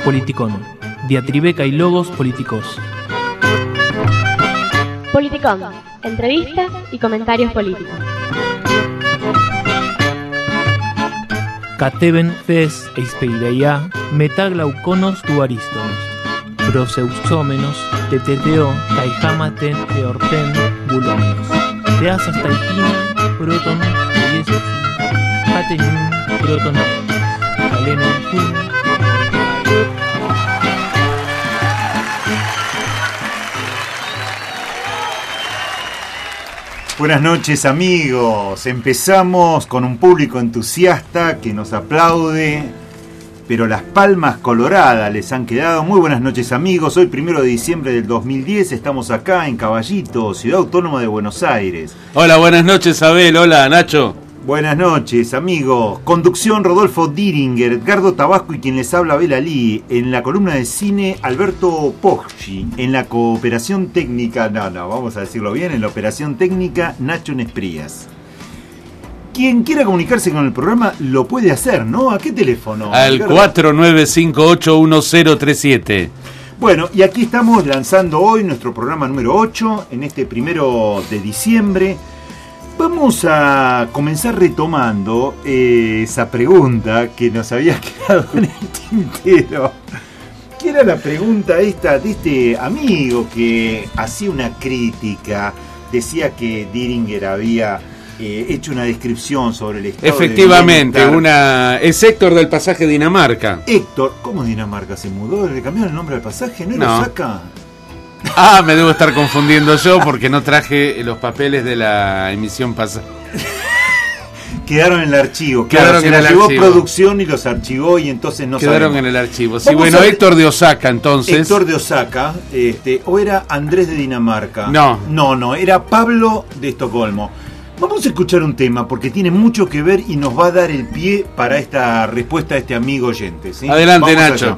Politicón. Diatribeca y logos políticos. Politicón. Entrevistas y comentarios políticos. Cateben fes eispeireia metaglauconos tu aristomos. Proseusómenos teteteo caijamaten eorten bulomenos. Teasas taikina proton yesus hateñun proton caleno kun. Buenas noches, amigos. Empezamos con un público entusiasta que nos aplaude, pero las palmas coloradas les han quedado. Muy buenas noches, amigos. Hoy, 1 de diciembre del 2010, estamos acá en Caballito, Ciudad Autónoma de Buenos Aires. Hola, buenas noches, Abel. Hola, Nacho. Buenas noches, amigos. Conducción, Rodolfo Diringer, Edgardo Tabasco y quien les habla, Abel Ali. En la columna de cine, Alberto Poggi. En la cooperación técnica, vamos a decirlo bien, en la operación técnica, Nacho Nesprías. Quien quiera comunicarse con el programa lo puede hacer, ¿no? ¿A qué teléfono? Al 49581037. Bueno, y aquí estamos lanzando hoy nuestro programa número 8, en este 1 de diciembre. Vamos a comenzar retomando esa pregunta que nos había quedado en el tintero. ¿Qué era la pregunta esta de este amigo que hacía una crítica? Decía que Diringer había hecho una descripción sobre el estado. Efectivamente, es Héctor del pasaje Dinamarca. Héctor, ¿cómo Dinamarca se mudó? ¿Le cambiaron el nombre al pasaje? ¿No lo saca? Me debo estar confundiendo yo porque no traje los papeles de la emisión pasada. Quedaron en el archivo. Quedaron se en los el llevó archivo. Producción y los archivó y entonces no quedaron sabemos. En el archivo. Sí, bueno, Héctor de Osaka entonces. Héctor de Osaka, o era Andrés de Dinamarca. No, era Pablo de Estocolmo. Vamos a escuchar un tema porque tiene mucho que ver y nos va a dar el pie para esta respuesta a este amigo oyente, ¿sí? Adelante, Vamos Nacho. allá.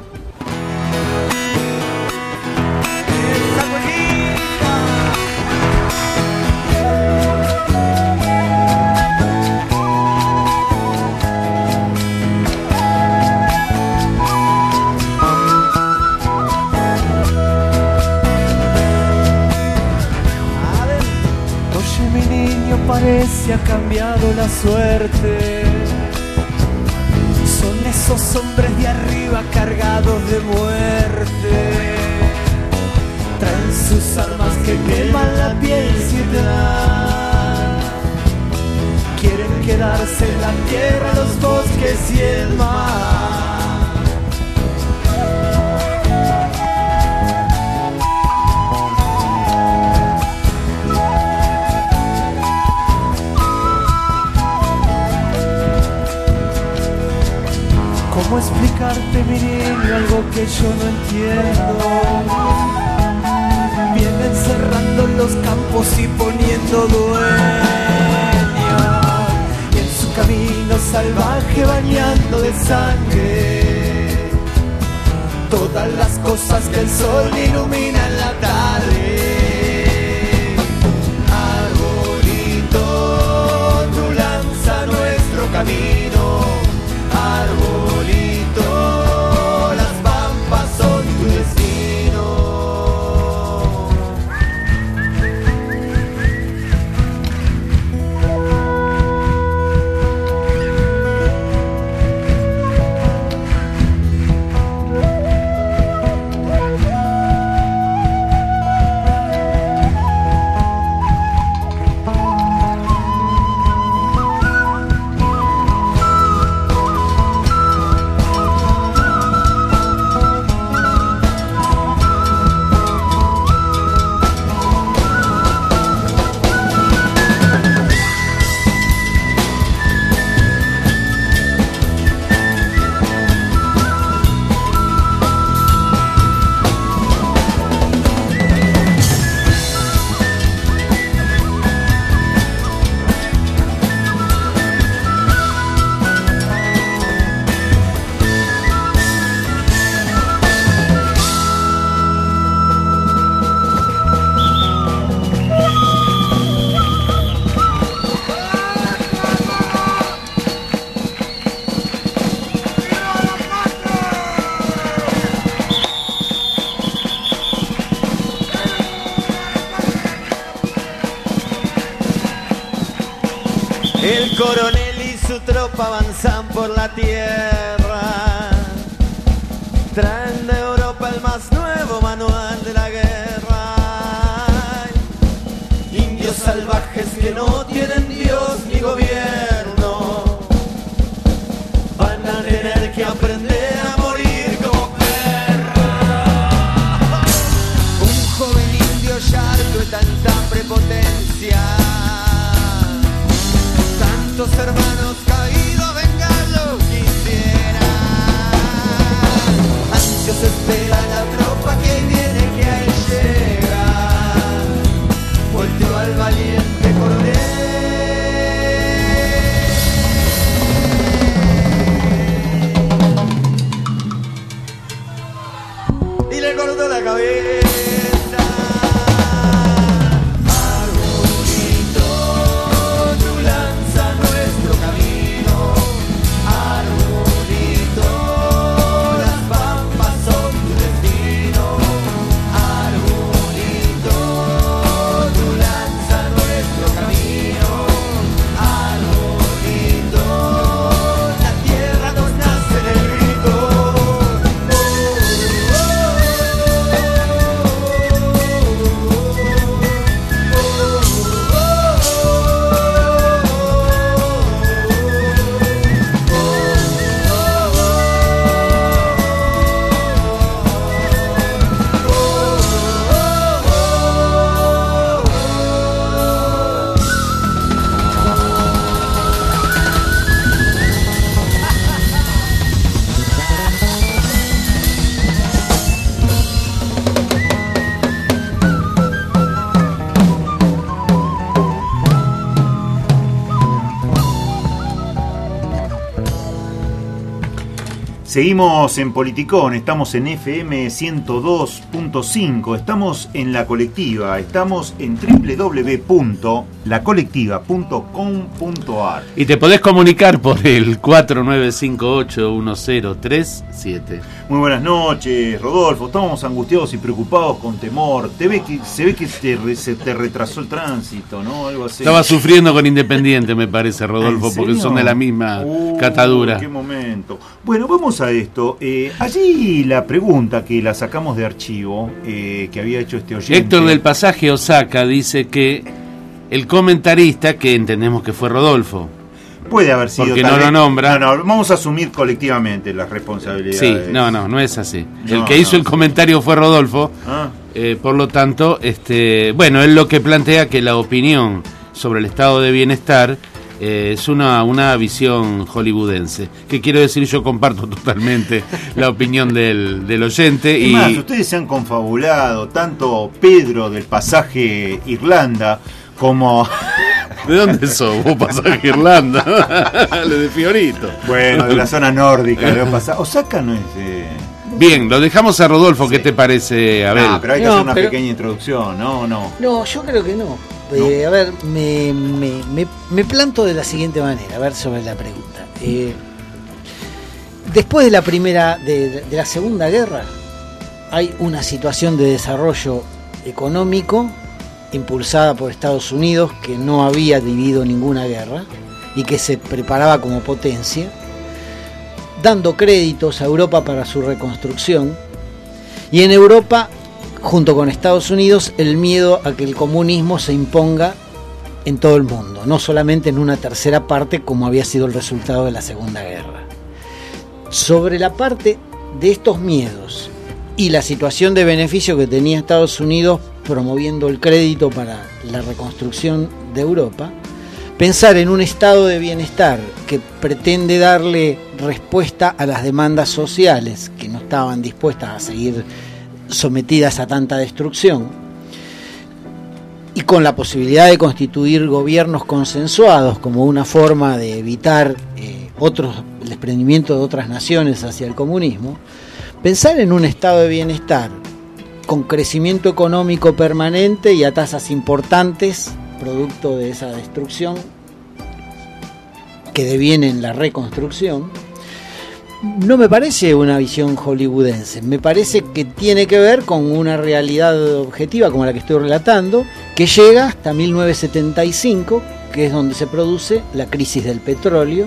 Se ha cambiado la suerte. Son esos hombres de arriba cargados de muerte. Traen sus armas que queman la piel sin dar. Quieren quedarse en la tierra, los bosques y el mar. ¿Cómo explicarte, mi niño, algo que yo no entiendo? Vienen cerrando los campos y poniendo dueño. Y en su camino salvaje bañando de sangre todas las cosas que el sol ilumina en la tarde. Arbolito, tu lanza nuestro camino. Arbolito, las pampas son tu destino. Europa avanzan por la tierra, traen de Europa el más nuevo manual de la guerra. Indios salvajes que no tienen Dios ni gobierno, van a tener que aprender a morir como perros. Un joven indio yardo de tanta prepotencia, tantos hermanos caídos vengarlo quisiera. Ansioso espera la tropa que viene, que ahí llega. Volteó al valiente coronel y le cortó la cabeza. Seguimos en Politicón, estamos en FM 102.5, estamos en La Colectiva, estamos en www.lacolectiva.com.ar. Y te podés comunicar por el 49581037. Muy buenas noches, Rodolfo. Estamos angustiados y preocupados con temor. Se ve que se te retrasó el tránsito, ¿no? Algo así. Estaba sufriendo con Independiente, me parece, Rodolfo, porque son de la misma catadura. ¡Qué momento! Bueno, vamos a esto. Allí la pregunta que la sacamos de archivo, que había hecho este oyente. Héctor del Pasaje Osaka dice que el comentarista, que entendemos que fue Rodolfo, puede haber sido, porque no lo nombra. No, vamos a asumir colectivamente las responsabilidades. Sí, no es así. El que hizo el comentario fue Rodolfo. Por lo tanto, bueno, él lo que plantea que la opinión sobre el estado de bienestar es una visión hollywoodense. ¿Qué quiero decir? Yo comparto totalmente la opinión del oyente. Y más, ustedes se han confabulado, tanto Pedro del Pasaje Irlanda como... ¿De dónde sos vos, Pasaje Irlanda? Lo de Fiorito. Bueno, de la zona nórdica. Osaka no es... Bien, lo dejamos a Rodolfo. Sí. ¿Qué te parece, Abel? Pero hay que hacer una pequeña introducción, ¿no? No, yo creo que no. A ver, me planto de la siguiente manera, a ver, sobre la pregunta. Después de la Segunda Guerra, hay una situación de desarrollo económico impulsada por Estados Unidos, que no había vivido ninguna guerra y que se preparaba como potencia, dando créditos a Europa para su reconstrucción, y en Europa, junto con Estados Unidos, el miedo a que el comunismo se imponga en todo el mundo, no solamente en una tercera parte como había sido el resultado de la Segunda Guerra. Sobre la parte de estos miedos y la situación de beneficio que tenía Estados Unidos promoviendo el crédito para la reconstrucción de Europa, pensar en un estado de bienestar que pretende darle respuesta a las demandas sociales que no estaban dispuestas a seguir sometidas a tanta destrucción, y con la posibilidad de constituir gobiernos consensuados como una forma de evitar el desprendimiento de otras naciones hacia el comunismo, pensar en un estado de bienestar con crecimiento económico permanente y a tasas importantes, producto de esa destrucción que deviene en la reconstrucción, no me parece una visión hollywoodense. Me parece que tiene que ver con una realidad objetiva como la que estoy relatando, que llega hasta 1975, que es donde se produce la crisis del petróleo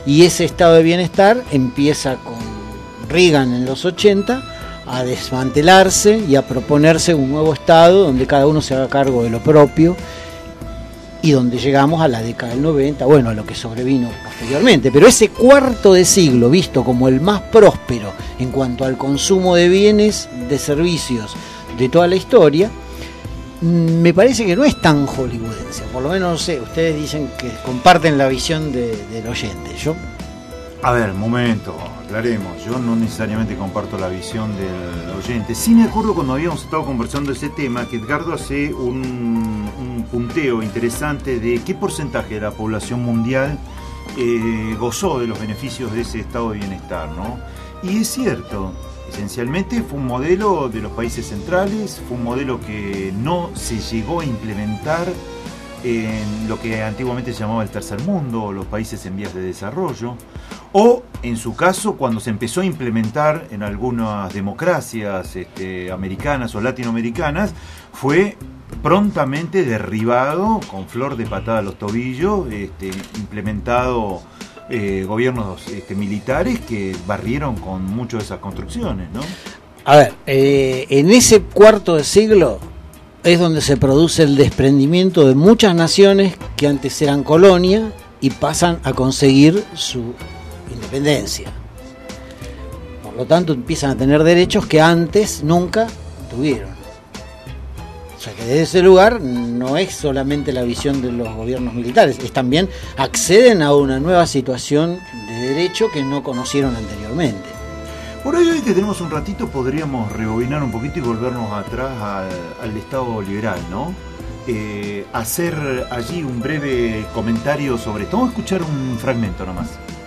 y ese estado de bienestar empieza con Reagan en los 80 a desmantelarse y a proponerse un nuevo estado donde cada uno se haga cargo de lo propio, y donde llegamos a la década del 90, bueno, a lo que sobrevino posteriormente. Pero ese cuarto de siglo, visto como el más próspero en cuanto al consumo de bienes, de servicios, de toda la historia, me parece que no es tan hollywoodense. Por lo menos, no sé, ustedes dicen que comparten la visión del oyente. Yo... A ver, momento, aclaremos. Yo no necesariamente comparto la visión del oyente. Sí me acuerdo cuando habíamos estado conversando ese tema, que Edgardo hace un punteo interesante de qué porcentaje de la población mundial gozó de los beneficios de ese estado de bienestar, ¿no? Y es cierto, esencialmente fue un modelo de los países centrales, fue un modelo que no se llegó a implementar en lo que antiguamente se llamaba el tercer mundo, o los países en vías de desarrollo, o en su caso cuando se empezó a implementar en algunas democracias americanas o latinoamericanas, fue prontamente derribado con flor de patada a los tobillos, implementado gobiernos militares que barrieron con muchas de esas construcciones, ¿no? A ver, en ese cuarto de siglo es donde se produce el desprendimiento de muchas naciones que antes eran colonia y pasan a conseguir su independencia. Por lo tanto, empiezan a tener derechos que antes nunca tuvieron. O sea que desde ese lugar no es solamente la visión de los gobiernos militares, es también acceden a una nueva situación de derecho que no conocieron anteriormente. Por ahí, hoy que tenemos un ratito, podríamos rebobinar un poquito y volvernos atrás al Estado liberal, ¿no? Hacer allí un breve comentario sobre esto. Vamos a escuchar un fragmento nomás.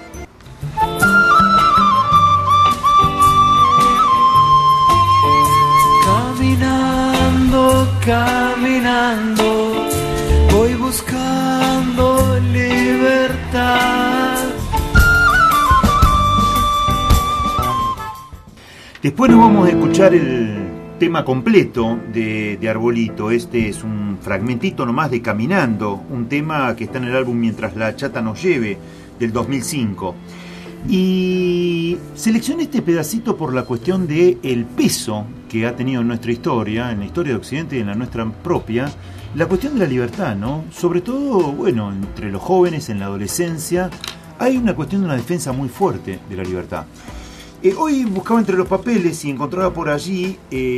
Caminando, voy buscando libertad. Después nos vamos a escuchar el tema completo de Arbolito. Este es un fragmentito nomás de Caminando, un tema que está en el álbum Mientras la chata nos lleve, del 2005. Y seleccioné este pedacito por la cuestión de el peso que ha tenido en nuestra historia, en la historia de Occidente y en la nuestra propia, la cuestión de la libertad, ¿no? Sobre todo, bueno, entre los jóvenes, en la adolescencia, hay una cuestión de una defensa muy fuerte de la libertad. Hoy buscaba entre los papeles y encontraba por allí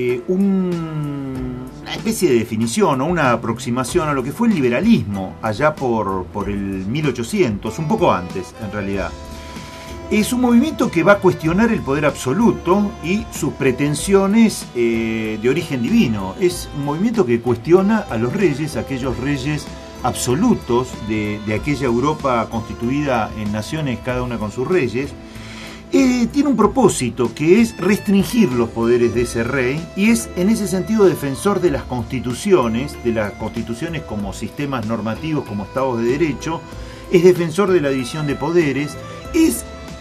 una especie de definición o una aproximación a lo que fue el liberalismo allá por el 1800, un poco antes en realidad. Es un movimiento que va a cuestionar el poder absoluto y sus pretensiones de origen divino. Es un movimiento que cuestiona a los reyes, aquellos reyes absolutos de aquella Europa constituida en naciones, cada una con sus reyes. Tiene un propósito que es restringir los poderes de ese rey y es en ese sentido defensor de las constituciones como sistemas normativos, como estados de derecho, es defensor de la división de poderes, es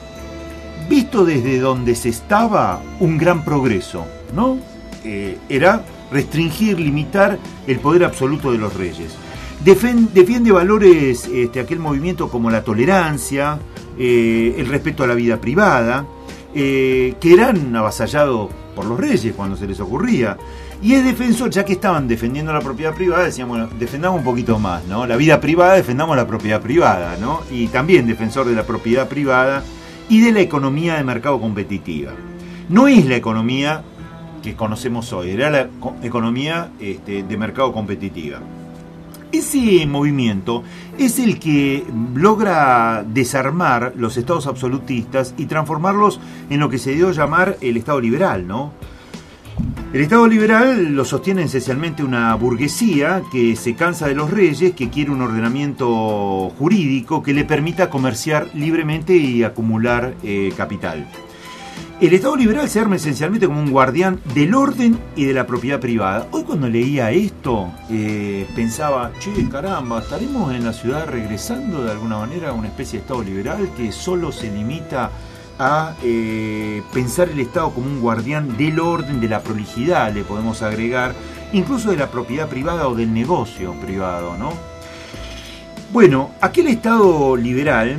visto desde donde se estaba un gran progreso, ¿no? Era restringir, limitar el poder absoluto de los reyes. Defiende valores, aquel movimiento como la tolerancia, el respeto a la vida privada, que eran avasallados por los reyes cuando se les ocurría. Y es defensor, ya que estaban defendiendo la propiedad privada, decían, bueno, defendamos un poquito más, ¿no? La vida privada, defendamos la propiedad privada, ¿no? Y también defensor de la propiedad privada y de la economía de mercado competitiva. No es la economía que conocemos hoy, era la economía de mercado competitiva. Ese movimiento es el que logra desarmar los estados absolutistas y transformarlos en lo que se dio a llamar el Estado liberal, ¿no? El Estado liberal lo sostiene esencialmente una burguesía que se cansa de los reyes, que quiere un ordenamiento jurídico que le permita comerciar libremente y acumular capital. El Estado liberal se arma esencialmente como un guardián del orden y de la propiedad privada. Hoy cuando leía esto, pensaba, caramba, ¿estaremos en la ciudad regresando de alguna manera a una especie de Estado liberal que solo se limita a pensar el Estado como un guardián del orden, de la prolijidad, le podemos agregar, incluso de la propiedad privada o del negocio privado, ¿no? Bueno, aquel Estado liberal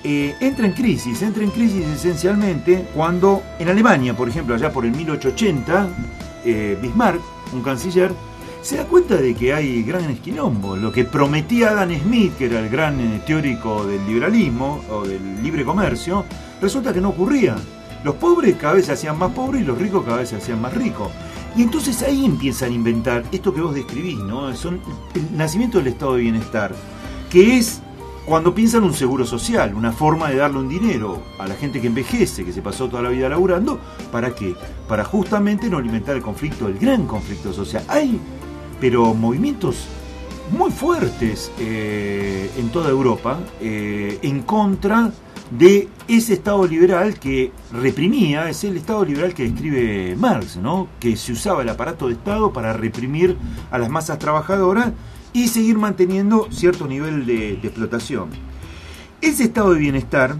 entra en crisis esencialmente cuando en Alemania, por ejemplo, allá por el 1880, Bismarck, un canciller, se da cuenta de que hay gran esquilombo. Lo que prometía Adam Smith, que era el gran teórico del liberalismo o del libre comercio, resulta que no ocurría. Los pobres cada vez se hacían más pobres y los ricos cada vez se hacían más ricos. Y entonces ahí empiezan a inventar esto que vos describís, ¿no? Son el nacimiento del estado de bienestar, que es cuando piensan un seguro social, una forma de darle un dinero a la gente que envejece, que se pasó toda la vida laburando. ¿Para qué? Para justamente no alimentar el conflicto, el gran conflicto social. Hay, pero movimientos muy fuertes en toda Europa en contra de ese Estado liberal que reprimía. Es el Estado liberal que describe Marx, ¿no? Que se usaba el aparato de Estado para reprimir a las masas trabajadoras y seguir manteniendo cierto nivel de explotación. Ese estado de bienestar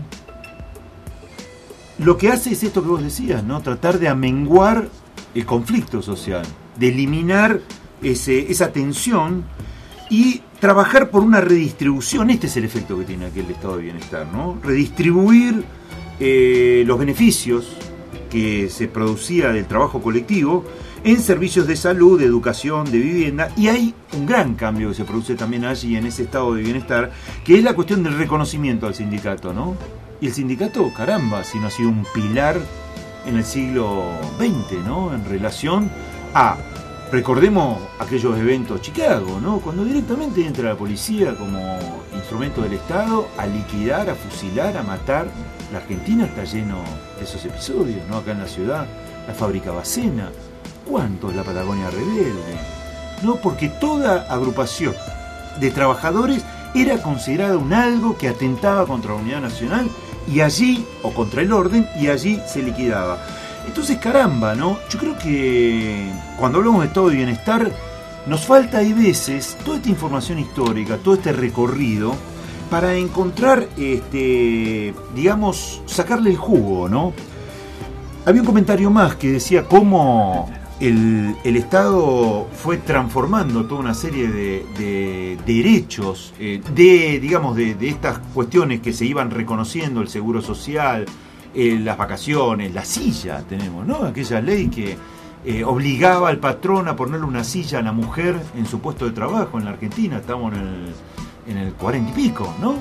lo que hace es esto que vos decías, ¿no? Tratar de amenguar el conflicto social, de eliminar esa tensión y trabajar por una redistribución. Este es el efecto que tiene aquel estado de bienestar, ¿no? Redistribuir los beneficios que se producía del trabajo colectivo en servicios de salud, de educación, de vivienda. Y hay un gran cambio que se produce también allí en ese estado de bienestar, que es la cuestión del reconocimiento al sindicato, ¿no? Y el sindicato, caramba, si no ha sido un pilar en el siglo XX, ¿no? En relación a, recordemos aquellos eventos Chicago, ¿no? Cuando directamente entra la policía como instrumento del Estado a liquidar, a fusilar, a matar. La Argentina está lleno de esos episodios, ¿no? Acá en la ciudad, la fábrica Bacena. ¿Cuántos? La Patagonia Rebelde, ¿no? Porque toda agrupación de trabajadores era considerada un algo que atentaba contra la unidad nacional y allí, o contra el orden, y allí se liquidaba. Entonces, caramba, ¿no? Yo creo que cuando hablamos de estado de bienestar, nos falta hay veces toda esta información histórica, todo este recorrido, para encontrar, digamos, sacarle el jugo, ¿no? Había un comentario más que decía cómo el Estado fue transformando toda una serie de derechos, digamos, de estas cuestiones que se iban reconociendo, el seguro social, las vacaciones, la silla tenemos, ¿no? Aquella ley que obligaba al patrón a ponerle una silla a la mujer en su puesto de trabajo en la Argentina. Estamos en el 40 y pico, ¿no?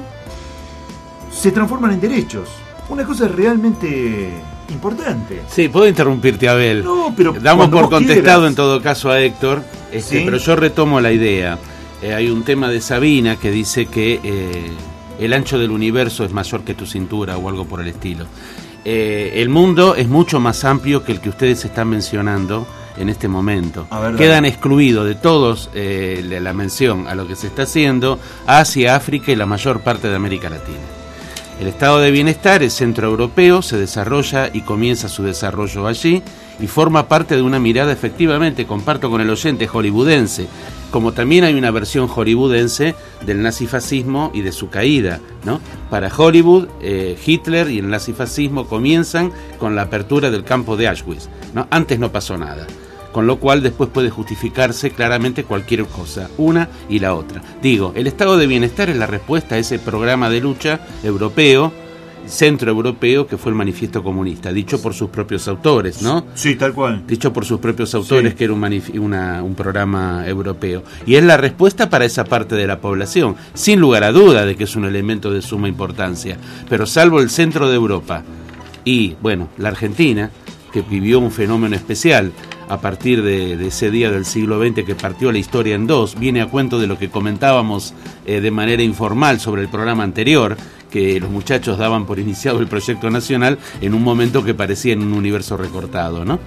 Se transforman en derechos. Una cosa realmente importante. Sí, puedo interrumpirte, Abel. No, pero damos por contestado quieras. En todo caso a Héctor, ¿sí? Pero yo retomo la idea. Hay un tema de Sabina que dice que el ancho del universo es mayor que tu cintura o algo por el estilo. El mundo es mucho más amplio que el que ustedes están mencionando en este momento. Quedan excluidos de todos la mención a lo que se está haciendo Asia, África y la mayor parte de América Latina. El estado de bienestar es centroeuropeo, se desarrolla y comienza su desarrollo allí y forma parte de una mirada, efectivamente, comparto con el oyente, hollywoodense, como también hay una versión hollywoodense del nazifascismo y de su caída, ¿no? Para Hollywood, Hitler y el nazifascismo comienzan con la apertura del campo de Auschwitz, ¿no? Antes no pasó nada. Con lo cual después puede justificarse claramente cualquier cosa, una y la otra. Digo, el estado de bienestar es la respuesta a ese programa de lucha europeo, centroeuropeo, que fue el Manifiesto Comunista, dicho por sus propios autores, ¿no? Sí, tal cual. Dicho por sus propios autores, sí. Que era un programa europeo. Y es la respuesta para esa parte de la población, sin lugar a duda de que es un elemento de suma importancia. Pero salvo el centro de Europa y, bueno, la Argentina, que vivió un fenómeno especial a partir de ese día del siglo XX que partió la historia en dos, viene a cuento de lo que comentábamos de manera informal sobre el programa anterior, que los muchachos daban por iniciado el proyecto nacional en un momento que parecía en un universo recortado, ¿no?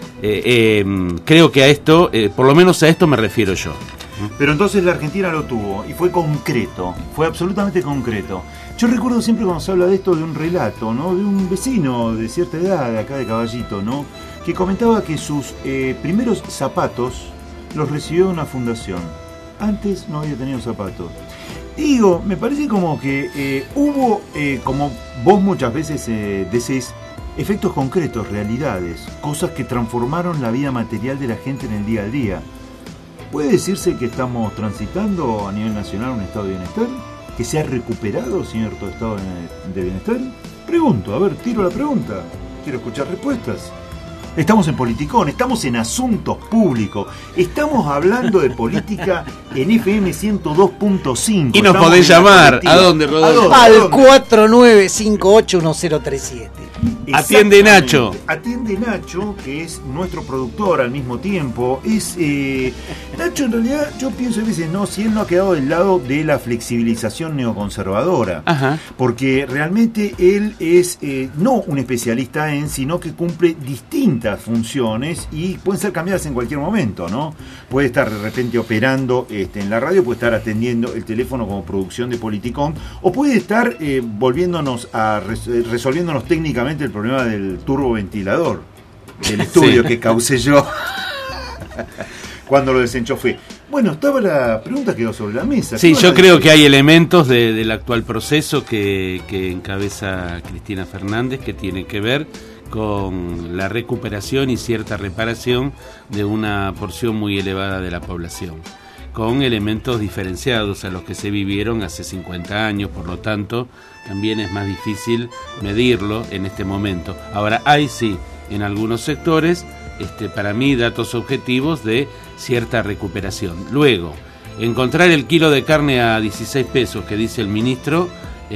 Creo que a esto, por lo menos a esto me refiero yo. Pero entonces la Argentina lo tuvo y fue concreto, fue absolutamente concreto. Yo recuerdo siempre cuando se habla de esto de un relato, ¿no? De un vecino de cierta edad, de acá de Caballito, ¿no? Que comentaba que sus primeros zapatos los recibió de una fundación. Antes no había tenido zapatos. Digo, me parece como que hubo, como vos muchas veces decís, efectos concretos, realidades, cosas que transformaron la vida material de la gente en el día a día. ¿Puede decirse que estamos transitando a nivel nacional un estado de bienestar? que se ha recuperado cierto estado de bienestar? Pregunto, a ver, tiro la pregunta. Quiero escuchar respuestas. Estamos en Politicón, estamos en Asuntos Públicos, estamos hablando de política en FM 102.5. Y nos podés llamar. ¿A dónde, Rodolfo? Al 49581037. Atiende Nacho. Atiende Nacho, que es nuestro productor al mismo tiempo. Nacho, en realidad, yo pienso a veces, no, si él no ha quedado del lado de la flexibilización neoconservadora. Ajá. Porque realmente él es no un especialista sino que cumple distintas funciones y pueden ser cambiadas en cualquier momento, ¿no? Puede estar de repente operando en la radio, puede estar atendiendo el teléfono como producción de Politicón, o puede estar resolviéndonos técnicamente el problema del turboventilador del estudio que causé yo cuando lo desenchufé. Bueno, estaba la pregunta, quedó sobre la mesa. Sí, yo creo que hay elementos del actual proceso que encabeza Cristina Fernández que tiene que ver con la recuperación y cierta reparación de una porción muy elevada de la población, con elementos diferenciados a los que se vivieron hace 50 años, por lo tanto, también es más difícil medirlo en este momento. Ahora, hay sí, en algunos sectores, para mí, datos objetivos de cierta recuperación. Luego, encontrar el kilo de carne a 16 pesos, que dice el ministro,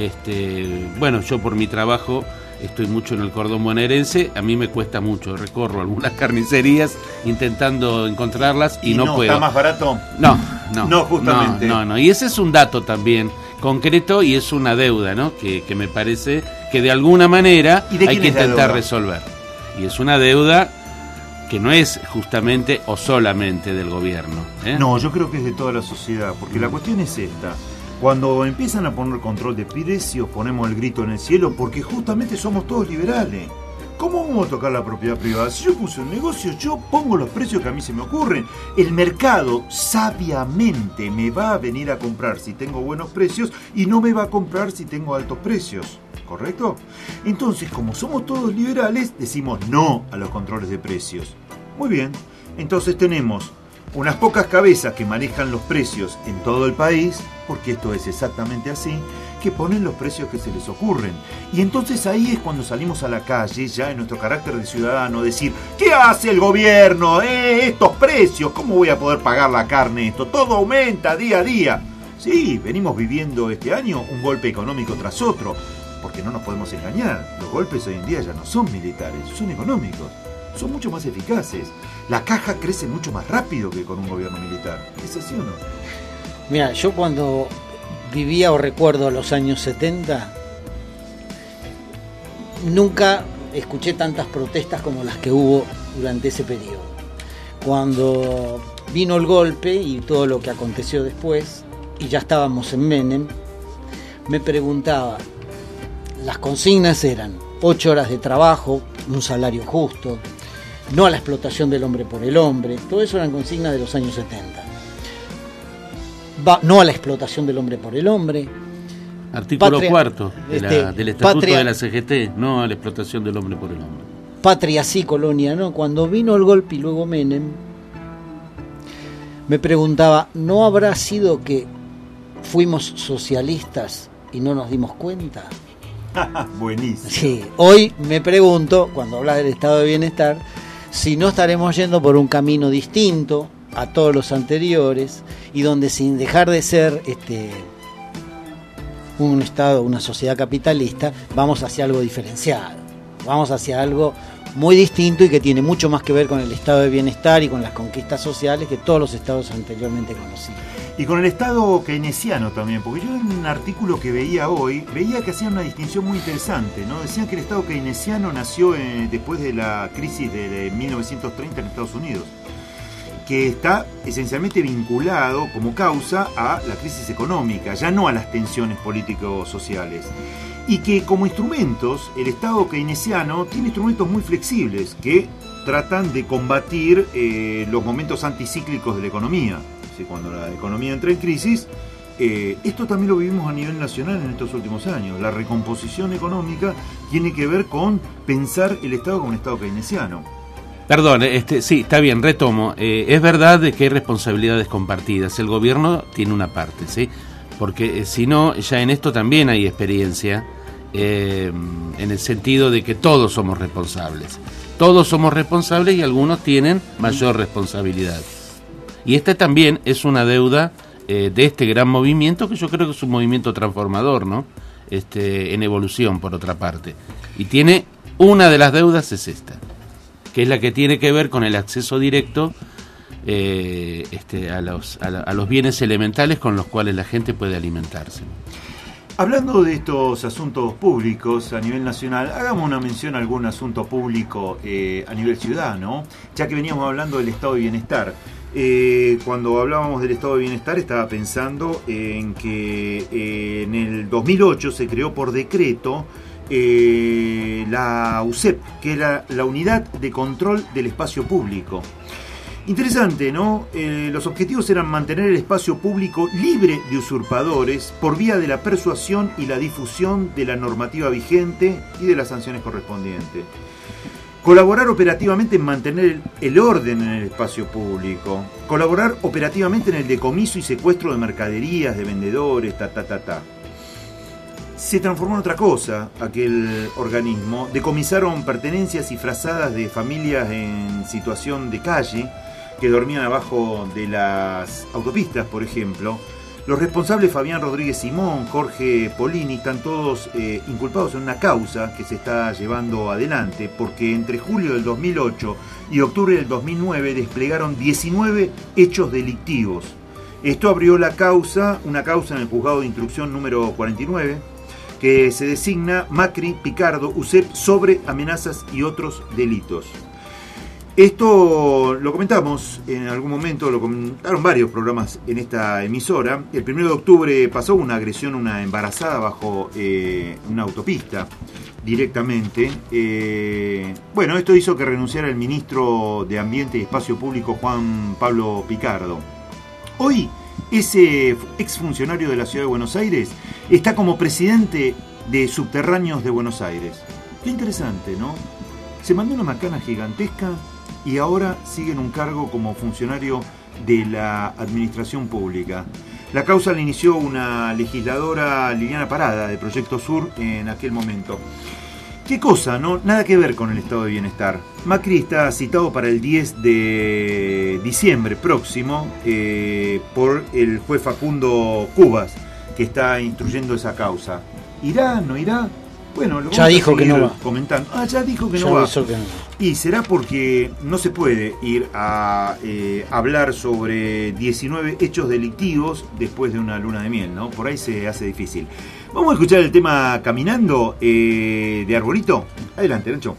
bueno, yo por mi trabajo estoy mucho en el cordón bonaerense, a mí me cuesta mucho, recorro algunas carnicerías intentando encontrarlas y no puedo. ¿Está más barato? No, justamente. No, y ese es un dato también concreto y es una deuda, ¿no? Que me parece que de alguna manera hay que intentar resolver. Y es una deuda que no es justamente o solamente del gobierno, ¿eh? No, yo creo que es de toda la sociedad, porque la cuestión es esta. Cuando empiezan a poner control de precios, ponemos el grito en el cielo, porque justamente somos todos liberales. ¿Cómo vamos a tocar la propiedad privada? Si yo puse un negocio, yo pongo los precios que a mí se me ocurren. El mercado sabiamente me va a venir a comprar si tengo buenos precios y no me va a comprar si tengo altos precios. ¿Correcto? Entonces, como somos todos liberales, decimos no a los controles de precios. Muy bien, entonces tenemos unas pocas cabezas que manejan los precios en todo el país, porque esto es exactamente así, que ponen los precios que se les ocurren. Y entonces ahí es cuando salimos a la calle, ya en nuestro carácter de ciudadano, decir, ¿qué hace el gobierno? Estos precios, ¿cómo voy a poder pagar la carne? Esto todo aumenta día a día. Sí, venimos viviendo este año un golpe económico tras otro, porque no nos podemos engañar, los golpes hoy en día ya no son militares, son económicos, son mucho más eficaces. La caja crece mucho más rápido que con un gobierno militar. ¿Es así o no? Mira, yo cuando vivía o recuerdo los años 70, nunca escuché tantas protestas como las que hubo durante ese periodo. Cuando vino el golpe y todo lo que aconteció después, y ya estábamos en Menem, me preguntaba, las consignas eran 8 horas de trabajo, un salario justo, no a la explotación del hombre por el hombre, todo eso eran consignas de los años 70. No a la explotación del hombre por el hombre. Artículo 4 del Estatuto de la CGT, no a la explotación del hombre por el hombre. Patria sí, colonia no. Cuando vino el golpe y luego Menem, me preguntaba, ¿no habrá sido que fuimos socialistas y no nos dimos cuenta? Buenísimo. Sí, hoy me pregunto, cuando hablas del estado de bienestar, si no estaremos yendo por un camino distinto a todos los anteriores y donde sin dejar de ser un estado, una sociedad capitalista, vamos hacia algo diferenciado, vamos hacia algo muy distinto y que tiene mucho más que ver con el estado de bienestar y con las conquistas sociales que todos los estados anteriormente conocidos. Y con el estado keynesiano también, porque yo en un artículo que veía hoy, veía que hacían una distinción muy interesante, ¿no? Decían que el estado keynesiano nació después de la crisis de 1930 en Estados Unidos, que está esencialmente vinculado como causa a la crisis económica, ya no a las tensiones político-sociales. Y que como instrumentos, el estado keynesiano tiene instrumentos muy flexibles que tratan de combatir los momentos anticíclicos de la economía. Cuando la economía entra en crisis, esto también lo vivimos a nivel nacional en estos últimos años. La recomposición económica tiene que ver con pensar el Estado como un Estado keynesiano. Perdón, sí, está bien, retomo. Es verdad de que hay responsabilidades compartidas. El gobierno tiene una parte, ¿sí? porque si no, ya en esto también hay experiencia, en el sentido de que todos somos responsables. Todos somos responsables y algunos tienen mayor responsabilidad. Y esta también es una deuda de este gran movimiento, que yo creo que es un movimiento transformador, ¿no? En evolución, por otra parte. Y tiene, una de las deudas es esta, que es la que tiene que ver con el acceso directo a los bienes elementales con los cuales la gente puede alimentarse. Hablando de estos asuntos públicos a nivel nacional, hagamos una mención a algún asunto público a nivel ciudad, ¿no? Ya que veníamos hablando del estado de bienestar. Cuando hablábamos del estado de bienestar estaba pensando en que en el 2008 se creó por decreto la UCEP, que era la Unidad de Control del Espacio Público. Interesante, ¿no? Los objetivos eran mantener el espacio público libre de usurpadores por vía de la persuasión y la difusión de la normativa vigente y de las sanciones correspondientes. Colaborar operativamente en mantener el orden en el espacio público. Colaborar operativamente en el decomiso y secuestro de mercaderías, de vendedores, Se transformó en otra cosa aquel organismo. Decomisaron pertenencias y frazadas de familias en situación de calle que dormían abajo de las autopistas, por ejemplo. Los responsables, Fabián Rodríguez Simón, Jorge Polini, están todos inculpados en una causa que se está llevando adelante, porque entre julio del 2008 y octubre del 2009 desplegaron 19 hechos delictivos. Esto abrió una causa en el juzgado de instrucción número 49, que se designa Macri, Picardo, UCEP sobre amenazas y otros delitos. Esto lo comentamos en algún momento, lo comentaron varios programas en esta emisora. El 1 de octubre pasó una agresión a una embarazada bajo una autopista directamente. Bueno, esto hizo que renunciara el ministro de Ambiente y Espacio Público, Juan Pablo Picardo. Hoy, ese exfuncionario de la Ciudad de Buenos Aires está como presidente de Subterráneos de Buenos Aires. Qué interesante, ¿no? Se mandó una macana gigantesca y ahora sigue en un cargo como funcionario de la administración pública. La causa la inició una legisladora, Liliana Parada, de Proyecto Sur, en aquel momento. ¿Qué cosa, no? Nada que ver con el estado de bienestar. Macri está citado para el 10 de diciembre próximo por el juez Facundo Cubas, que está instruyendo esa causa. ¿Irá? ¿No irá? Bueno, lo ya dijo que no va. Comentando. Ya dijo que no va. Y será porque no se puede ir a hablar sobre 19 hechos delictivos después de una luna de miel, ¿no? Por ahí se hace difícil. Vamos a escuchar el tema Caminando de Arbolito. Adelante, Nacho.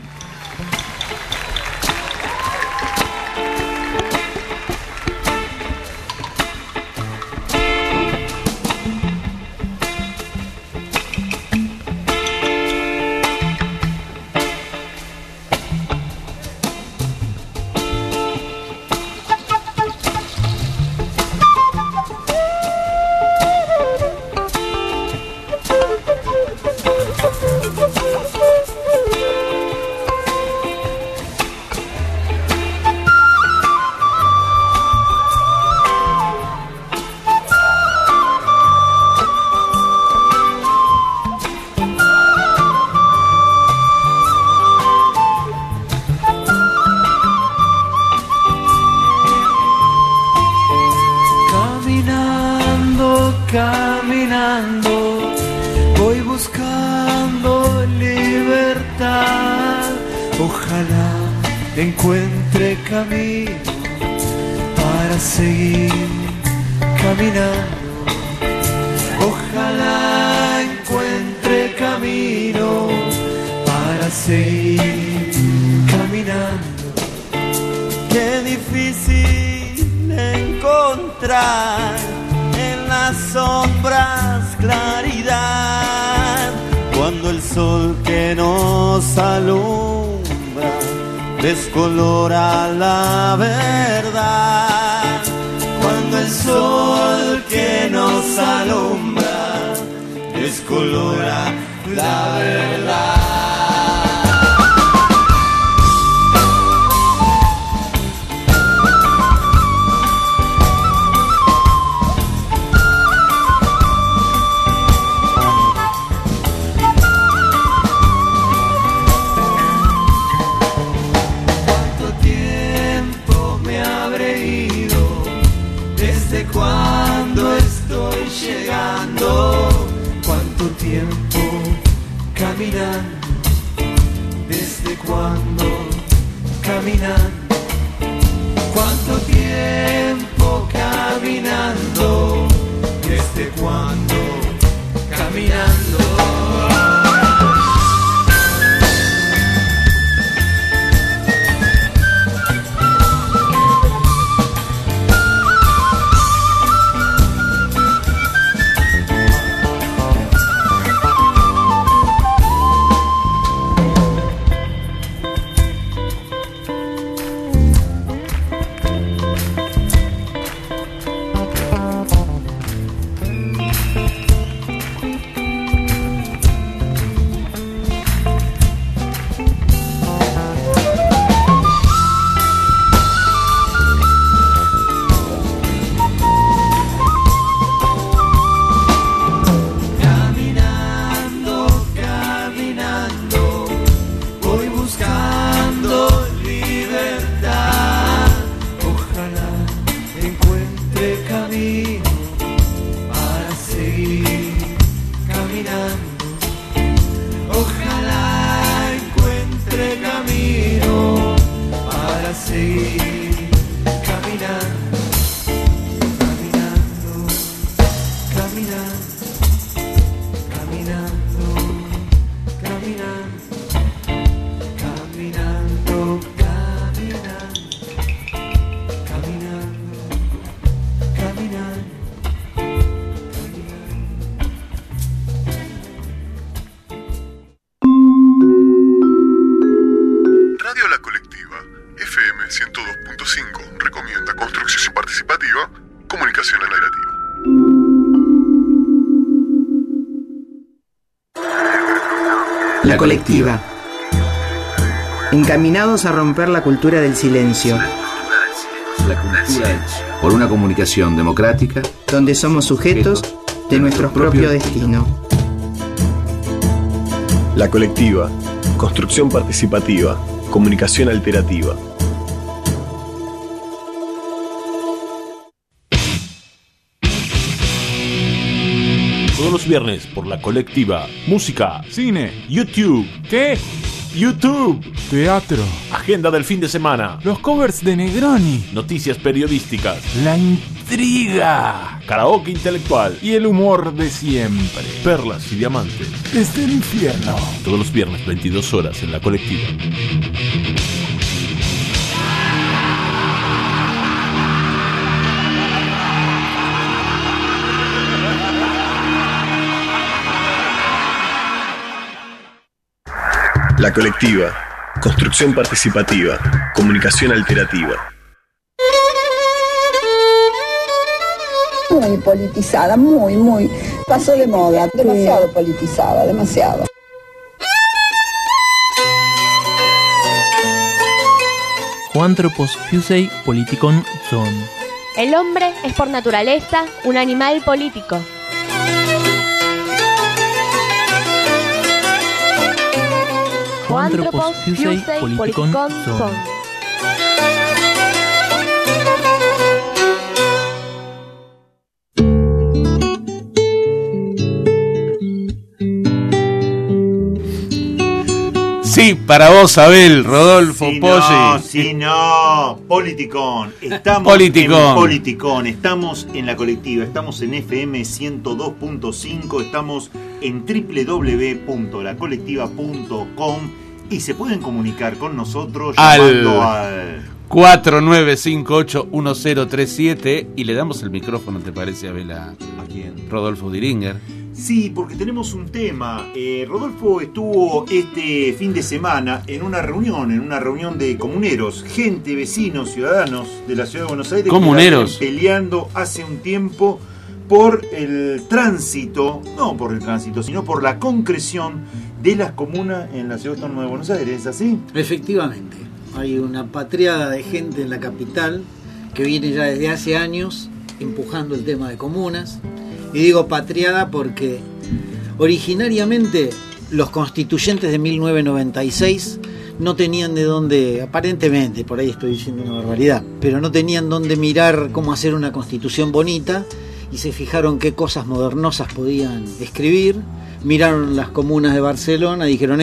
Caminando, voy buscando libertad. Ojalá encuentre camino para seguir caminando. Ojalá encuentre camino para seguir caminando. Qué difícil encontrar en las sombras claridad, cuando el sol que nos alumbra descolora la verdad, cuando el sol que nos alumbra descolora la verdad. caminando. ¿Cuánto tiempo caminando? ¿Desde cuándo caminando? La colectiva. Encaminados a romper la cultura del silencio. La cultura por una comunicación democrática, donde somos sujetos de nuestro propio destino. La colectiva. Construcción participativa. Comunicación alterativa. Todos los viernes por La Colectiva. Música, cine, YouTube. ¿Qué? YouTube. Teatro. Agenda del fin de semana. Los covers de Negroni. Noticias periodísticas. La intriga. Karaoke intelectual. Y el humor de siempre. Perlas y diamantes. Desde el infierno. Todos los viernes, 22 horas en La Colectiva. La colectiva. Construcción participativa. Comunicación alterativa. Muy politizada, muy. Pasó de moda, demasiado politizada, demasiado. Hoanthropos fusei politikon son. El hombre es por naturaleza un animal político. Hoanthropos fusei politikon son. Sí, para vos, Abel, Rodolfo, Poggi. No, Politicón. Estamos Politicón. en Politicón, estamos en La Colectiva, estamos en FM 102.5, estamos en www.lacolectiva.com y se pueden comunicar con nosotros llamando al 49581037 y le damos el micrófono, ¿te parece, Abel? ¿A quién? Rodolfo Diringer. Sí, porque tenemos un tema. Rodolfo estuvo este fin de semana en una reunión de comuneros, gente, vecinos, ciudadanos de la ciudad de Buenos Aires. Comuneros. Que peleando hace un tiempo por el tránsito, no por el tránsito, sino por la concreción de las comunas en la ciudad autónoma de Buenos Aires, ¿es así? Efectivamente. Hay una patriada de gente en la capital que viene ya desde hace años empujando el tema de comunas. Y digo patriada porque originariamente los constituyentes de 1996 no tenían de dónde, aparentemente, por ahí estoy diciendo una barbaridad, pero no tenían dónde mirar cómo hacer una constitución bonita y se fijaron qué cosas modernosas podían escribir. Miraron las comunas de Barcelona y dijeron esto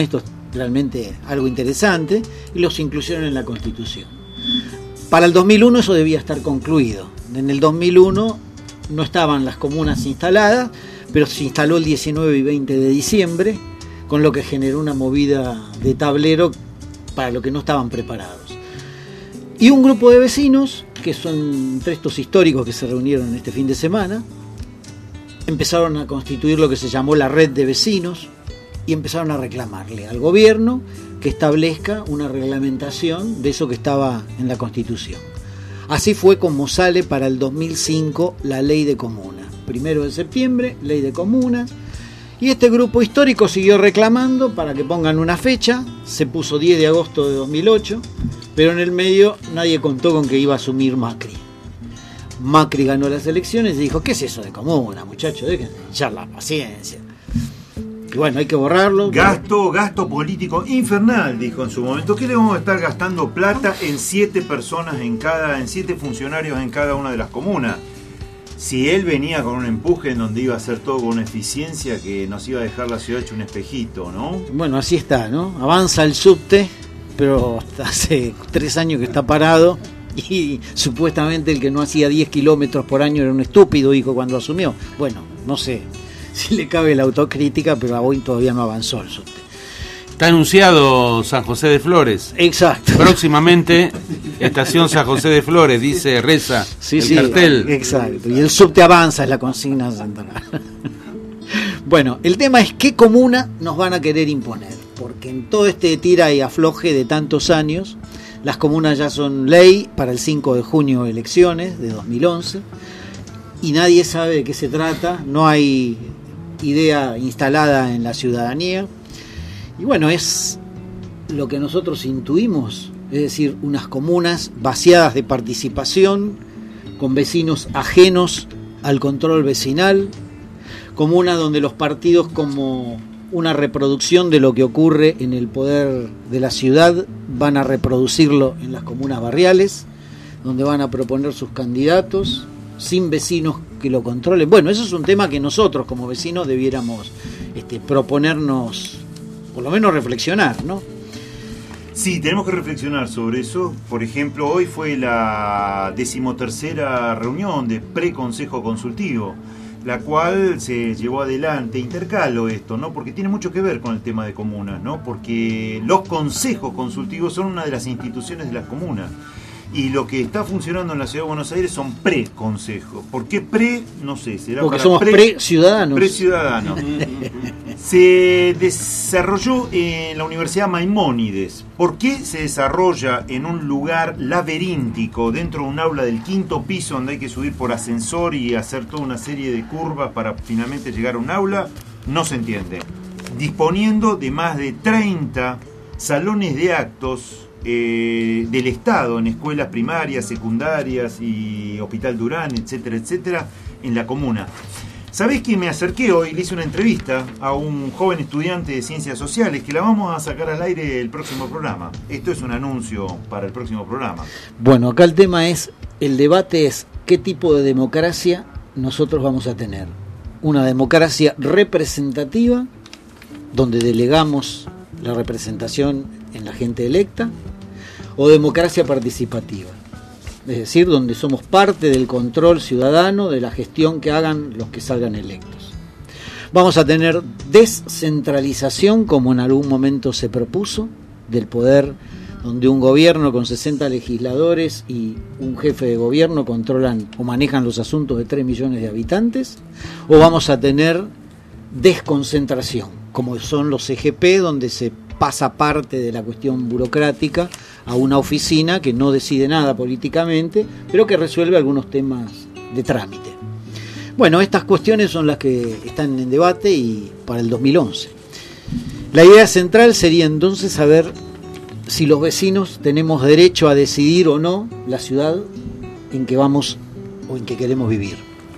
realmente algo interesante, y los incluyeron en la Constitución. Para el 2001 eso debía estar concluido. En el 2001 no estaban las comunas instaladas, pero se instaló el 19 y 20 de diciembre, con lo que generó una movida de tablero para lo que no estaban preparados. Y un grupo de vecinos, que son entre estos históricos que se reunieron este fin de semana, empezaron a constituir lo que se llamó la red de vecinos y empezaron a reclamarle al gobierno que establezca una reglamentación de eso que estaba en la Constitución. Así fue como sale para el 2005 la ley de comunas. 1 de septiembre, ley de comunas. Y este grupo histórico siguió reclamando para que pongan una fecha. Se puso 10 de agosto de 2008, pero en el medio nadie contó con que iba a asumir Macri. Macri ganó las elecciones y dijo: ¿qué es eso de comuna, muchachos? Dejen echar la paciencia. Y bueno, hay que borrarlo. Gasto político infernal, dijo en su momento. ¿Qué le vamos a estar gastando plata en 7 personas en 7 funcionarios en cada una de las comunas? Si él venía con un empuje en donde iba a hacer todo con una eficiencia que nos iba a dejar la ciudad hecho un espejito, ¿no? Bueno, así está, ¿no? Avanza el subte, pero hace 3 años que está parado, y supuestamente el que no hacía 10 kilómetros por año era un estúpido, dijo cuando asumió. Bueno, no sé si le cabe la autocrítica, pero hoy todavía no avanzó el subte. Está anunciado San José de Flores. Exacto. Próximamente, estación San José de Flores, reza el cartel. Exacto. Y el subte avanza, es la consigna central. Bueno, el tema es qué comuna nos van a querer imponer, porque en todo este tira y afloje de tantos años, las comunas ya son ley para el 5 de junio, elecciones de 2011, y nadie sabe de qué se trata, no hay idea instalada en la ciudadanía. Y bueno, es lo que nosotros intuimos, es decir, unas comunas vaciadas de participación, con vecinos ajenos al control vecinal, comunas donde los partidos, como una reproducción de lo que ocurre en el poder de la ciudad, van a reproducirlo en las comunas barriales, donde van a proponer sus candidatos sin vecinos que lo controlen. Bueno, eso es un tema que nosotros como vecinos debiéramos proponernos, por lo menos reflexionar, ¿no? Sí, tenemos que reflexionar sobre eso. Por ejemplo, hoy fue la 13ª reunión de preconsejo consultivo, la cual se llevó adelante. Intercalo esto, ¿no? Porque tiene mucho que ver con el tema de comunas, ¿no? Porque los consejos consultivos son una de las instituciones de las comunas. Y lo que está funcionando en la Ciudad de Buenos Aires son pre-consejos. ¿Por qué pre? No sé. ¿Será porque somos pre-ciudadanos? Pre-ciudadanos. Se desarrolló en la Universidad Maimónides. ¿Por qué se desarrolla en un lugar laberíntico, dentro de un aula del 5º piso, donde hay que subir por ascensor y hacer toda una serie de curvas para finalmente llegar a un aula? No se entiende. Disponiendo de más de 30 salones de actos del Estado en escuelas primarias, secundarias y Hospital Durán, etcétera, etcétera, en la comuna. ¿Sabés que me acerqué hoy? Le hice una entrevista a un joven estudiante de Ciencias Sociales que la vamos a sacar al aire el próximo programa. Esto es un anuncio para el próximo programa. Bueno, acá el tema es, el debate es qué tipo de democracia nosotros vamos a tener. Una democracia representativa, donde delegamos la representación en la gente electa, o democracia participativa, es decir, donde somos parte del control ciudadano de la gestión que hagan los que salgan electos. Vamos a tener descentralización, como en algún momento se propuso, del poder, donde un gobierno con 60 legisladores y un jefe de gobierno controlan o manejan los asuntos de 3 millones de habitantes, o vamos a tener desconcentración, como son los CGP, donde se pasa parte de la cuestión burocrática a una oficina que no decide nada políticamente, pero que resuelve algunos temas de trámite. Bueno, estas cuestiones son las que están en debate y para el 2011. La idea central sería entonces saber si los vecinos tenemos derecho a decidir o no la ciudad en que vamos o en que queremos vivir.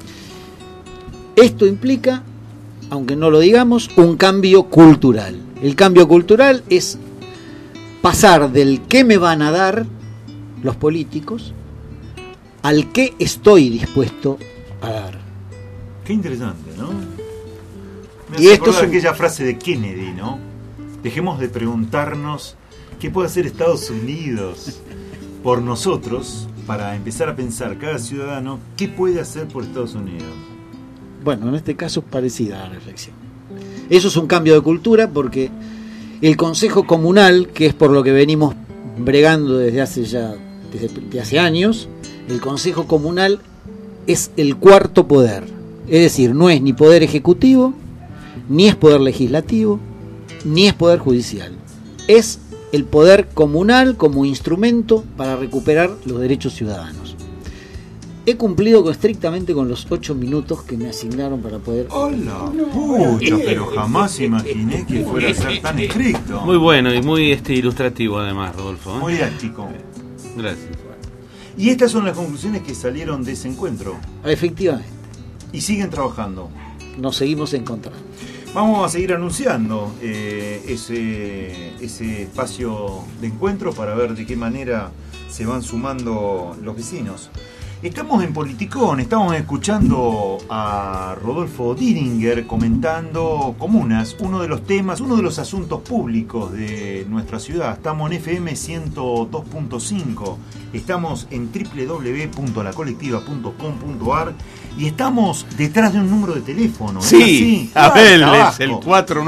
Esto implica, aunque no lo digamos, un cambio cultural. El cambio cultural es pasar del qué me van a dar los políticos al qué estoy dispuesto a dar. Qué interesante, ¿no? Y esto es aquella frase de Kennedy, ¿no? Dejemos de preguntarnos qué puede hacer Estados Unidos por nosotros para empezar a pensar cada ciudadano qué puede hacer por Estados Unidos. Bueno, en este caso es parecida la reflexión. Eso es un cambio de cultura porque el Consejo Comunal, que es por lo que venimos bregando desde hace años, el Consejo Comunal es el cuarto poder. Es decir, no es ni poder ejecutivo, ni es poder legislativo, ni es poder judicial. Es el poder comunal como instrumento para recuperar los derechos ciudadanos. He cumplido estrictamente con los 8 minutos que me asignaron para poder... ¡Hola! Pucha, pero jamás imaginé que fuera a ser tan estricto. Muy bueno y muy ilustrativo además, Rodolfo. Muy didáctico. Gracias. Y estas son las conclusiones que salieron de ese encuentro. Efectivamente. Y siguen trabajando. Nos seguimos encontrando. Vamos a seguir anunciando ese espacio de encuentro para ver de qué manera se van sumando los vecinos. Estamos en Politicón, estamos escuchando a Rodolfo Diringer comentando comunas, uno de los temas, uno de los asuntos públicos de nuestra ciudad. Estamos en FM 102.5, estamos en www.lacolectiva.com.ar y estamos detrás de un número de teléfono. Sí, Abel, es el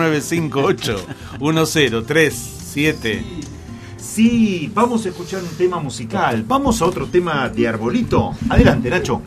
4958-1037. Sí, vamos a escuchar un tema musical. Vamos a otro tema de Arbolito. Adelante, Nacho.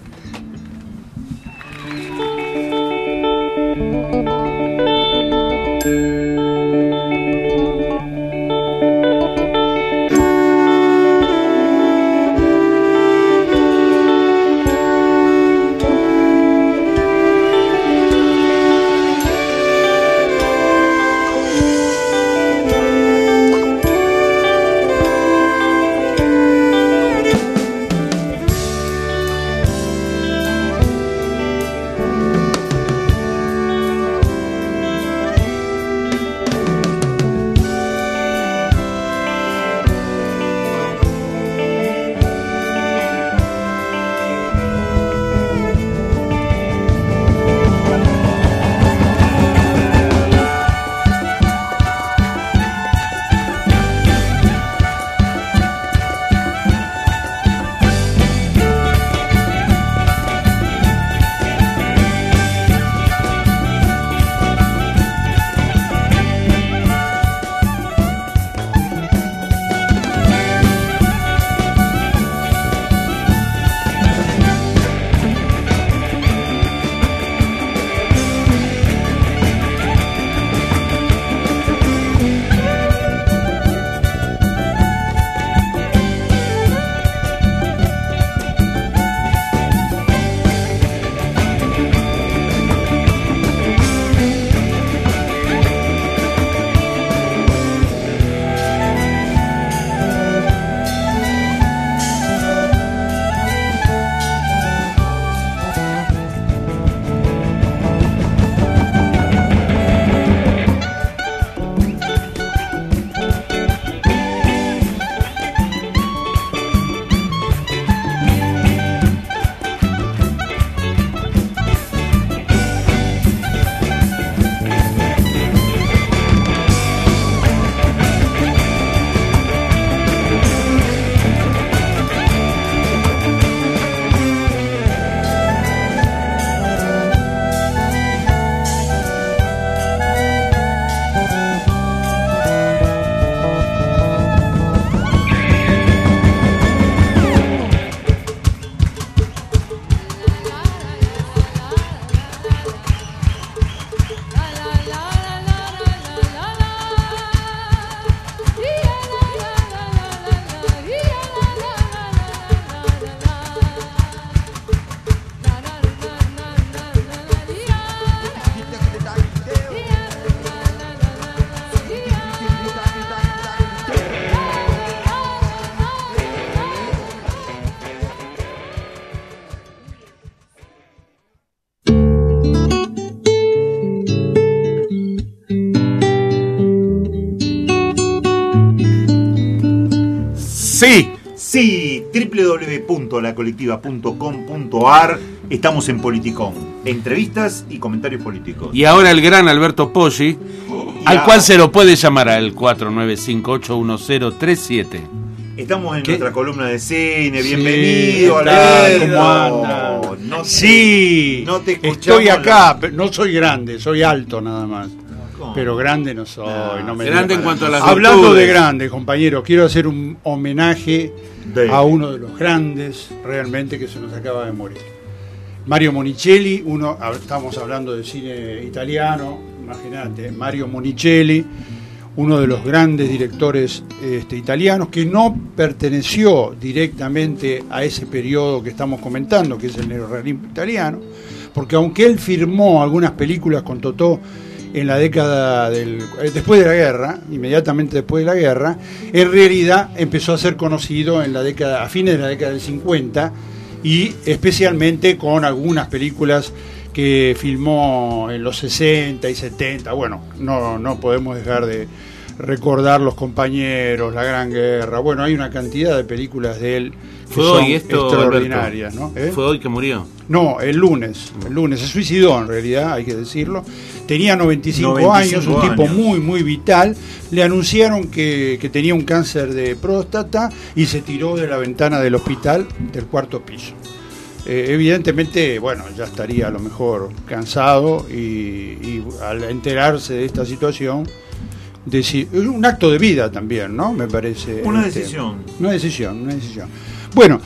Sí, www.lacolectiva.com.ar. Estamos en Politicón, entrevistas y comentarios políticos. Y ahora el gran Alberto Poggi, al cual se lo puede llamar al 49581037. Estamos en nuestra columna de cine. Bienvenido, Alberto. No te estoy acá, pero no soy grande, soy alto nada más. Pero grande no soy. No me grande en cuanto a las Hablando virtudes. de grande, compañero, quiero hacer un homenaje a uno de los grandes realmente que se nos acaba de morir. Mario Monicelli, estamos hablando de cine italiano, imagínate, Mario Monicelli, uno de los grandes directores italianos, que no perteneció directamente a ese periodo que estamos comentando, que es el neorrealismo italiano, porque aunque él firmó algunas películas con Totò en la década después de la guerra, inmediatamente después de la guerra, en realidad empezó a ser conocido a fines de la década del 50, y especialmente con algunas películas que filmó en los 60 y 70. Bueno, no podemos dejar de recordar Los Compañeros, La Gran Guerra. Bueno, hay una cantidad de películas de él que son extraordinarias, ¿no? ¿Fue hoy que murió? No, el lunes se suicidó en realidad, hay que decirlo. Tenía 95 años, un tipo muy, muy vital. Le anunciaron que tenía un cáncer de próstata y se tiró de la ventana del hospital del 4º piso. Evidentemente, bueno, ya estaría a lo mejor cansado y al enterarse de esta situación, un acto de vida también, ¿no? Me parece. Una decisión. Bueno,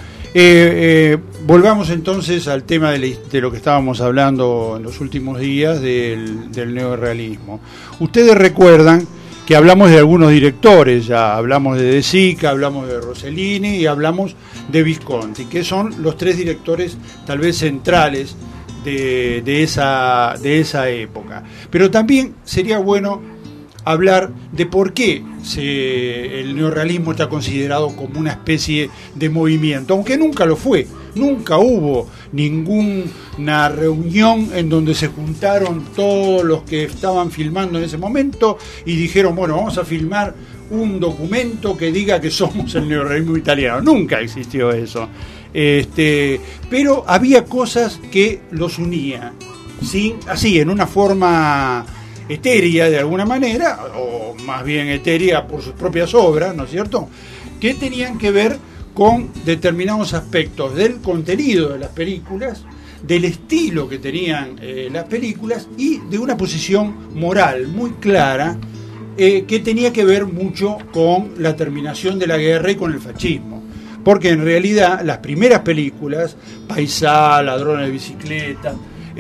volvamos entonces al tema de lo que estábamos hablando en los últimos días del neorrealismo. Ustedes recuerdan que hablamos de algunos directores, ya hablamos de Sica, hablamos de Rossellini y hablamos de Visconti, que son los tres directores tal vez centrales de esa época. Pero también sería bueno hablar de por qué el neorrealismo está considerado como una especie de movimiento, aunque nunca lo fue. Nunca hubo ninguna reunión en donde se juntaron todos los que estaban filmando en ese momento y dijeron, bueno, vamos a filmar un documento que diga que somos el neorrealismo italiano. Nunca existió eso. Pero había cosas que los unía, así, en una forma etérea de alguna manera, o más bien etérea por sus propias obras, ¿no es cierto?, que tenían que ver con determinados aspectos del contenido de las películas, del estilo que tenían las películas y de una posición moral muy clara que tenía que ver mucho con la terminación de la guerra y con el fascismo. Porque en realidad las primeras películas, Paisà, Ladrones de bicicleta,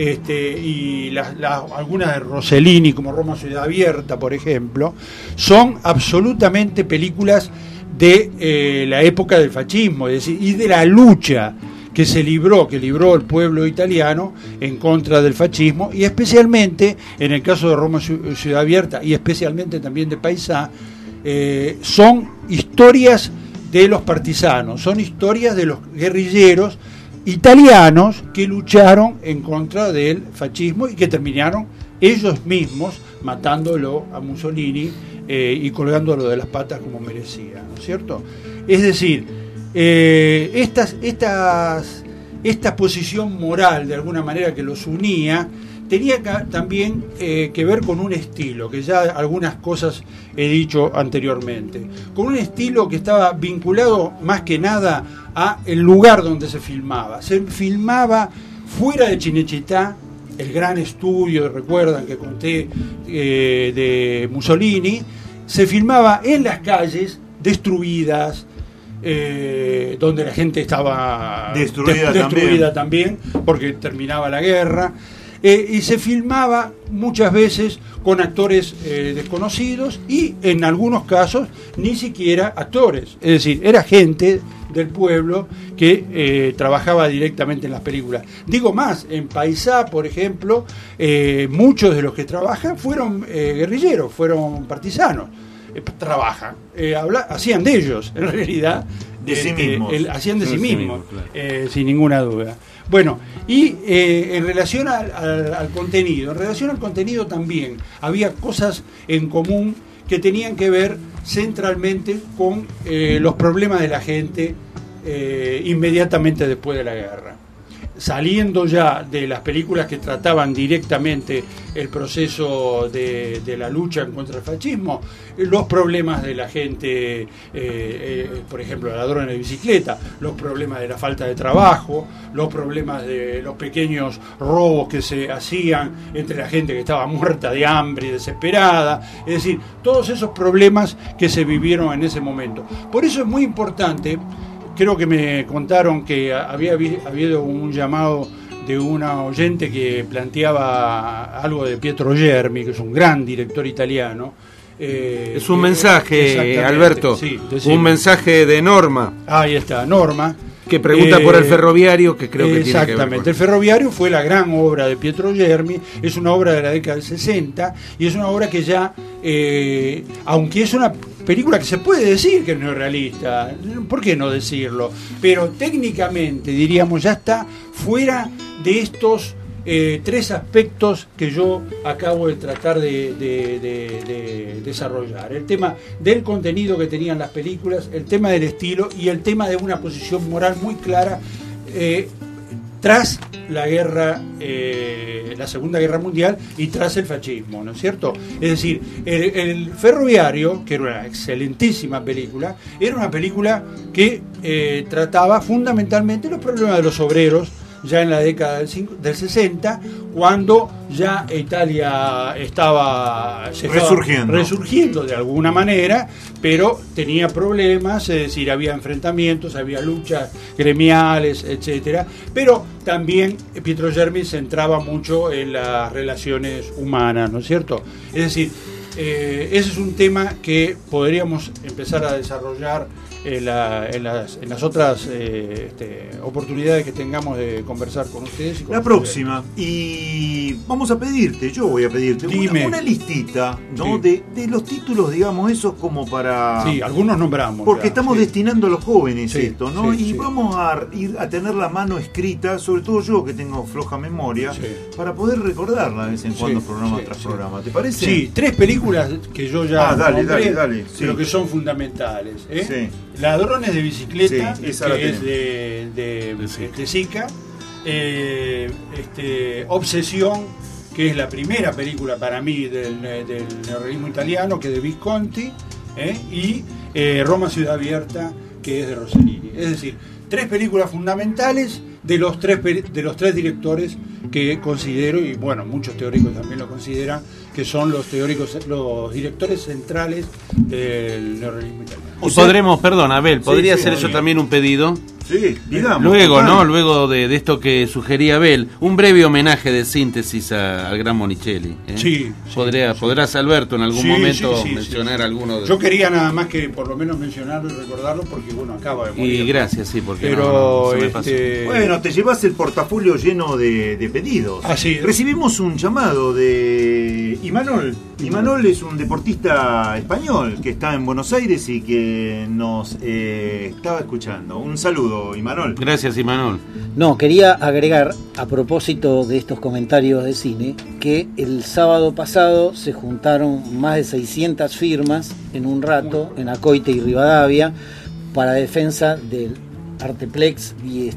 y algunas de Rossellini, como Roma Ciudad Abierta, por ejemplo, son absolutamente películas de la época del fascismo, es decir, y de la lucha que libró el pueblo italiano en contra del fascismo, y especialmente en el caso de Roma Ciudad Abierta y especialmente también de Paisà, son historias de los partisanos, son historias de los guerrilleros italianos que lucharon en contra del fascismo y que terminaron ellos mismos matándolo a Mussolini y colgándolo de las patas como merecía, ¿no es cierto? Es decir, esta posición moral de alguna manera que los unía tenía también que ver con un estilo, que ya algunas cosas he dicho anteriormente, con un estilo que estaba vinculado más que nada a el lugar donde se filmaba. Se filmaba fuera de Cinecittà, el gran estudio, recuerdan que conté, de Mussolini. Se filmaba en las calles destruidas, donde la gente estaba destruida también, porque terminaba la guerra. Y se filmaba muchas veces con actores desconocidos y en algunos casos ni siquiera actores, es decir, era gente del pueblo que trabajaba directamente en las películas. Digo más, en Paisà, por ejemplo, muchos de los que trabajan fueron guerrilleros, fueron partisanos. Hacían de ellos, en realidad, hacían de sí mismos, claro. Sin ninguna duda. Bueno, y en relación al contenido también había cosas en común que tenían que ver centralmente con los problemas de la gente inmediatamente después de la guerra. saliendo ya de las películas que trataban directamente el proceso de la lucha contra el fascismo, los problemas de la gente, por ejemplo, ladrones de bicicleta, los problemas de la falta de trabajo, los problemas de los pequeños robos que se hacían entre la gente que estaba muerta de hambre y desesperada, es decir, todos esos problemas que se vivieron en ese momento. Por eso es muy importante. Creo que me contaron que había habido un llamado de una oyente que planteaba algo de Pietro Germi, que es un gran director italiano. Es un mensaje, Alberto, sí, un mensaje de Norma. Ahí está, Norma. Que pregunta por el ferroviario, que creo que tiene que ver. Exactamente, el ferroviario fue la gran obra de Pietro Germi, es una obra de la década del 60 y es una obra que ya, aunque es una película que se puede decir que no es realista, ¿por qué no decirlo? Pero técnicamente, diríamos, ya está fuera de estos tres aspectos que yo acabo de tratar de desarrollar. El tema del contenido que tenían las películas, el tema del estilo y el tema de una posición moral muy clara tras la guerra, la Segunda Guerra Mundial y tras el fascismo, ¿no es cierto? Es decir, el Ferroviario, que era una excelentísima película, era una película que trataba fundamentalmente los problemas de los obreros, ya en la década del 60, cuando ya Italia estaba resurgiendo de alguna manera, pero tenía problemas, es decir, había enfrentamientos, había luchas gremiales, etcétera, pero también Pietro Germi se centraba mucho en las relaciones humanas, ¿no es cierto? Es decir, ese es un tema que podríamos empezar a desarrollar en las otras oportunidades que tengamos de conversar con ustedes. La próxima. Y vamos a pedirte, yo voy a pedirte una listita, ¿no? Sí. de los títulos, digamos, esos como para... Sí, algunos nombramos. Porque ya, estamos destinando a los jóvenes esto, ¿no? Sí, y vamos a ir a tener la mano escrita, sobre todo yo que tengo floja memoria, para poder recordarla de vez en cuando, programa tras programa. ¿Te parece? Sí, 3 películas que yo ya dale, pero que son fundamentales. Sí. Ladrones de bicicleta, sí, que es de Sica. Obsesión, que es la primera película para mí del neorrealismo italiano, que es de Visconti, y Roma Ciudad Abierta, que es de Rossellini. Es decir, 3 películas fundamentales de los tres directores que considero, y bueno, muchos teóricos también lo consideran, que son los directores centrales del neorrealismo italiano. Y podremos, perdón, Abel, ¿podría hacer yo también un pedido? Sí, digamos. Luego, ¿no? Luego de esto que sugería Abel, un breve homenaje de síntesis al gran Monicelli. Sí. ¿Podrás, Alberto, en algún momento mencionar alguno de... Yo quería nada más que por lo menos mencionarlo y recordarlo porque, bueno, acaba de morir. Y gracias, sí, porque pero no se me pasó. Bueno, te llevas el portafolio lleno de pedidos. Así es. Recibimos un llamado de Imanol. Imanol es un deportista español que está en Buenos Aires y que nos estaba escuchando. Un saludo, Imanol. Gracias, Imanol. No, quería agregar, a propósito de estos comentarios de cine, que el sábado pasado se juntaron más de 600 firmas en un rato en Acoite y Rivadavia para defensa del Arteplex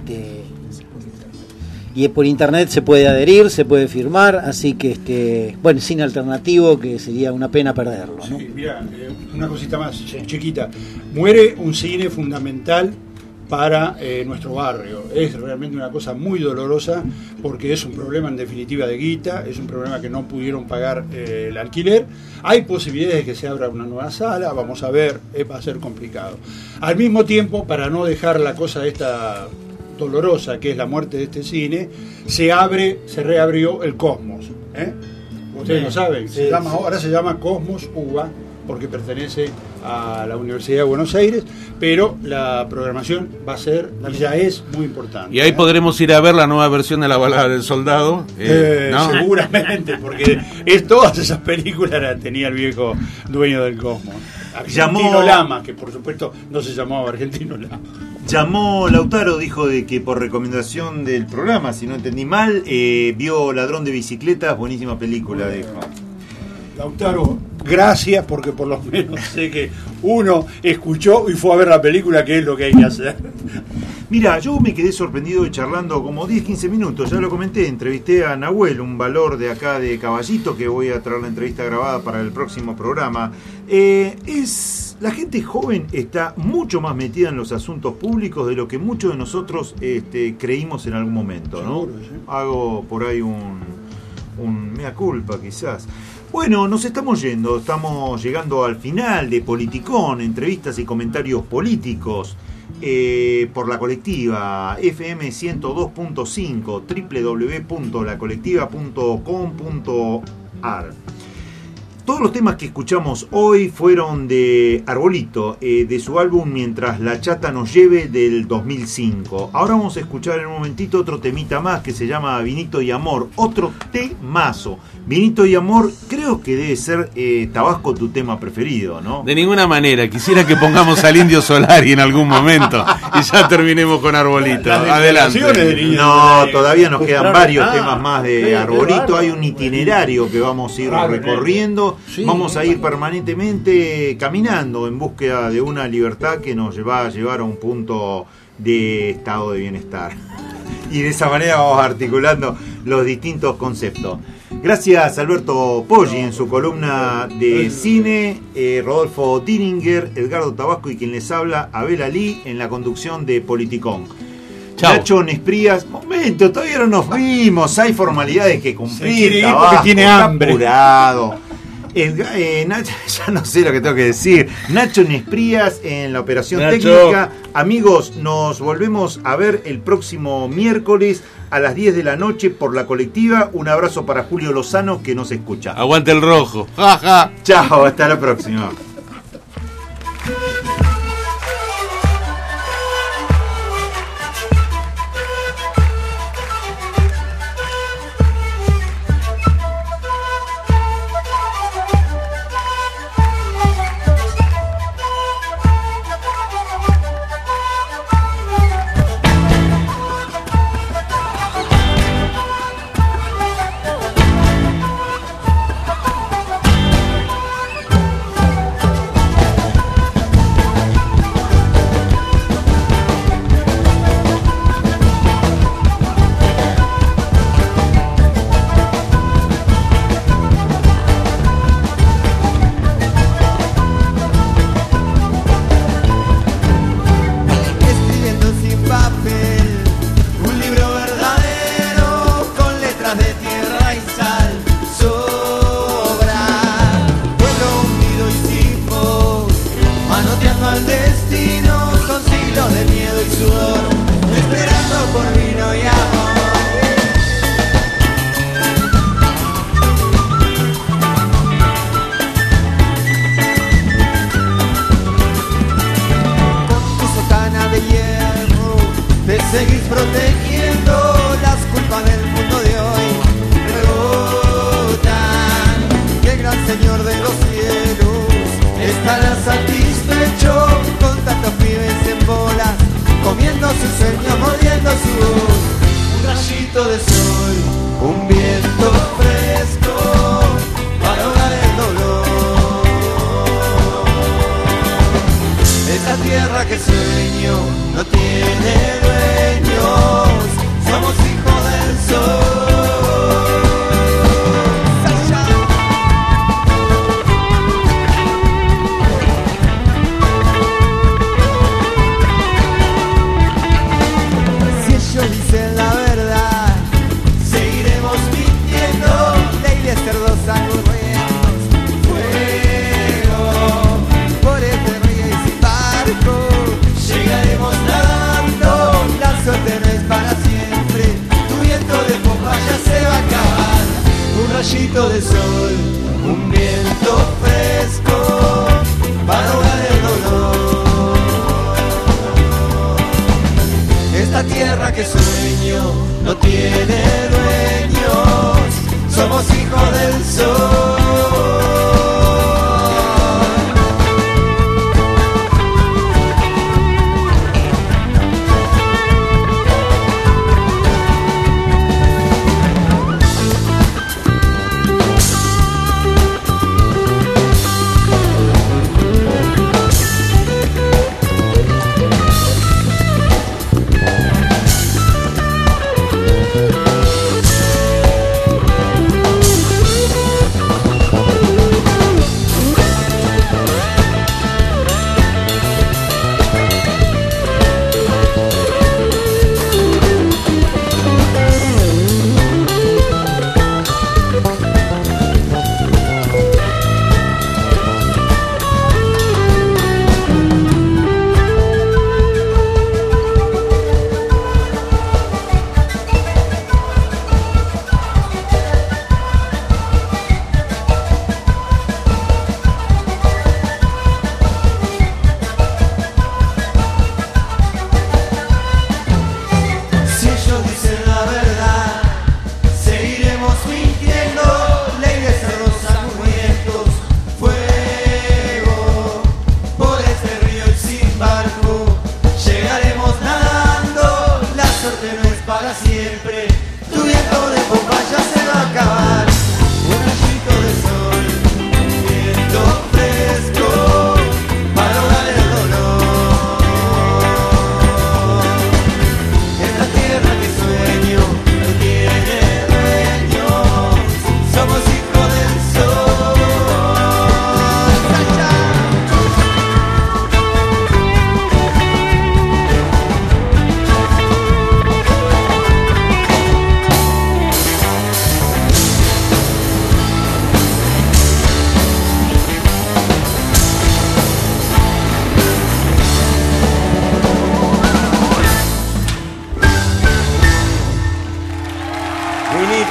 y por internet se puede adherir, se puede firmar, así que bueno, cine alternativo que sería una pena perderlo, ¿no? Sí, mira, una cosita más chiquita. Muere un cine fundamental para nuestro barrio. Es realmente una cosa muy dolorosa porque es un problema en definitiva de guita, es un problema que no pudieron pagar el alquiler. Hay posibilidades de que se abra una nueva sala, vamos a ver, va a ser complicado. Al mismo tiempo, para no dejar la cosa esta dolorosa que es la muerte de este cine, se reabrió el Cosmos. Ustedes lo saben, ahora se llama Cosmos UBA porque pertenece a la Universidad de Buenos Aires, pero la programación va a ser, y ya es muy importante. Y ahí podremos ir a ver la nueva versión de La Balada del Soldado. ¿No? Seguramente, porque todas esas películas las tenía el viejo dueño del Cosmos. Argentino Lama, que por supuesto no se llamaba Argentino Lama. Llamó Lautaro, dijo de que por recomendación del programa, si no entendí mal, vio Ladrón de Bicicletas, buenísima película, dijo. Lautaro, gracias, porque por lo menos sé que uno escuchó y fue a ver la película, que es lo que hay que hacer. Mira, yo me quedé sorprendido charlando como 10-15 minutos, ya lo comenté, entrevisté a Nahuel, un valor de acá de Caballito, que voy a traer la entrevista grabada para el próximo programa. La gente joven está mucho más metida en los asuntos públicos de lo que muchos de nosotros creímos en algún momento, ¿no? Seguro, sí. Hago por ahí un mea culpa quizás. Bueno, nos estamos llegando al final de Politicón, entrevistas y comentarios políticos por La Colectiva, FM 102.5, www.lacolectiva.com.ar. Todos los temas que escuchamos hoy fueron de Arbolito, de su álbum Mientras la Chata nos lleve del 2005. Ahora vamos a escuchar en un momentito otro temita más que se llama Vinito y Amor, otro temazo. Vinito y Amor, creo que debe ser Tabasco tu tema preferido, ¿no? De ninguna manera, quisiera que pongamos al Indio Solari en algún momento y ya terminemos con Arbolito. Adelante. No, todavía nos quedan varios temas más de Arbolito. Hay un itinerario que vamos a ir recorriendo. Sí. Vamos a ir permanentemente caminando en búsqueda de una libertad que nos va a llevar a un punto de estado de bienestar. Y de esa manera vamos articulando los distintos conceptos. Gracias Alberto Poggi en su columna de cine, Rodolfo Dininger, Edgardo Tabasco y quien les habla, Abel Ali, en la conducción de Politicón. Chau. Nacho Nesprías, momento, todavía no nos vimos, hay formalidades que cumplir, porque tiene hambre. Apurado. Nacho, ya no sé lo que tengo que decir. Nacho Nesprías en la operación técnica. Amigos, nos volvemos a ver el próximo miércoles a las 10 de la noche por La Colectiva. Un abrazo para Julio Lozano que nos escucha. Aguante el rojo. Ja, ja. Chao, hasta la próxima.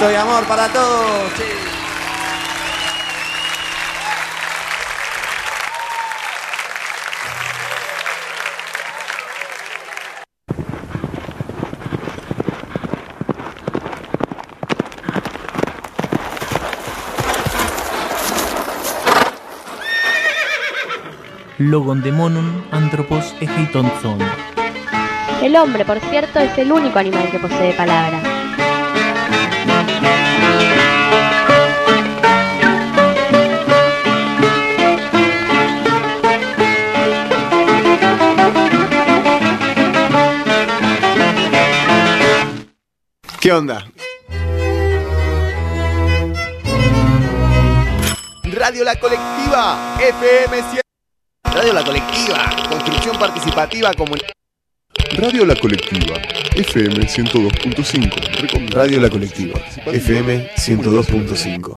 Éxito y amor para todos. Sí. Logon demonon anthropos ejeiton son. El hombre, por cierto, es el único animal que posee palabra. ¿Qué onda? Radio La Colectiva, FM 100. Radio La Colectiva, construcción participativa comunitaria. Radio La Colectiva, FM 102.5. Radio La Colectiva, FM 102.5.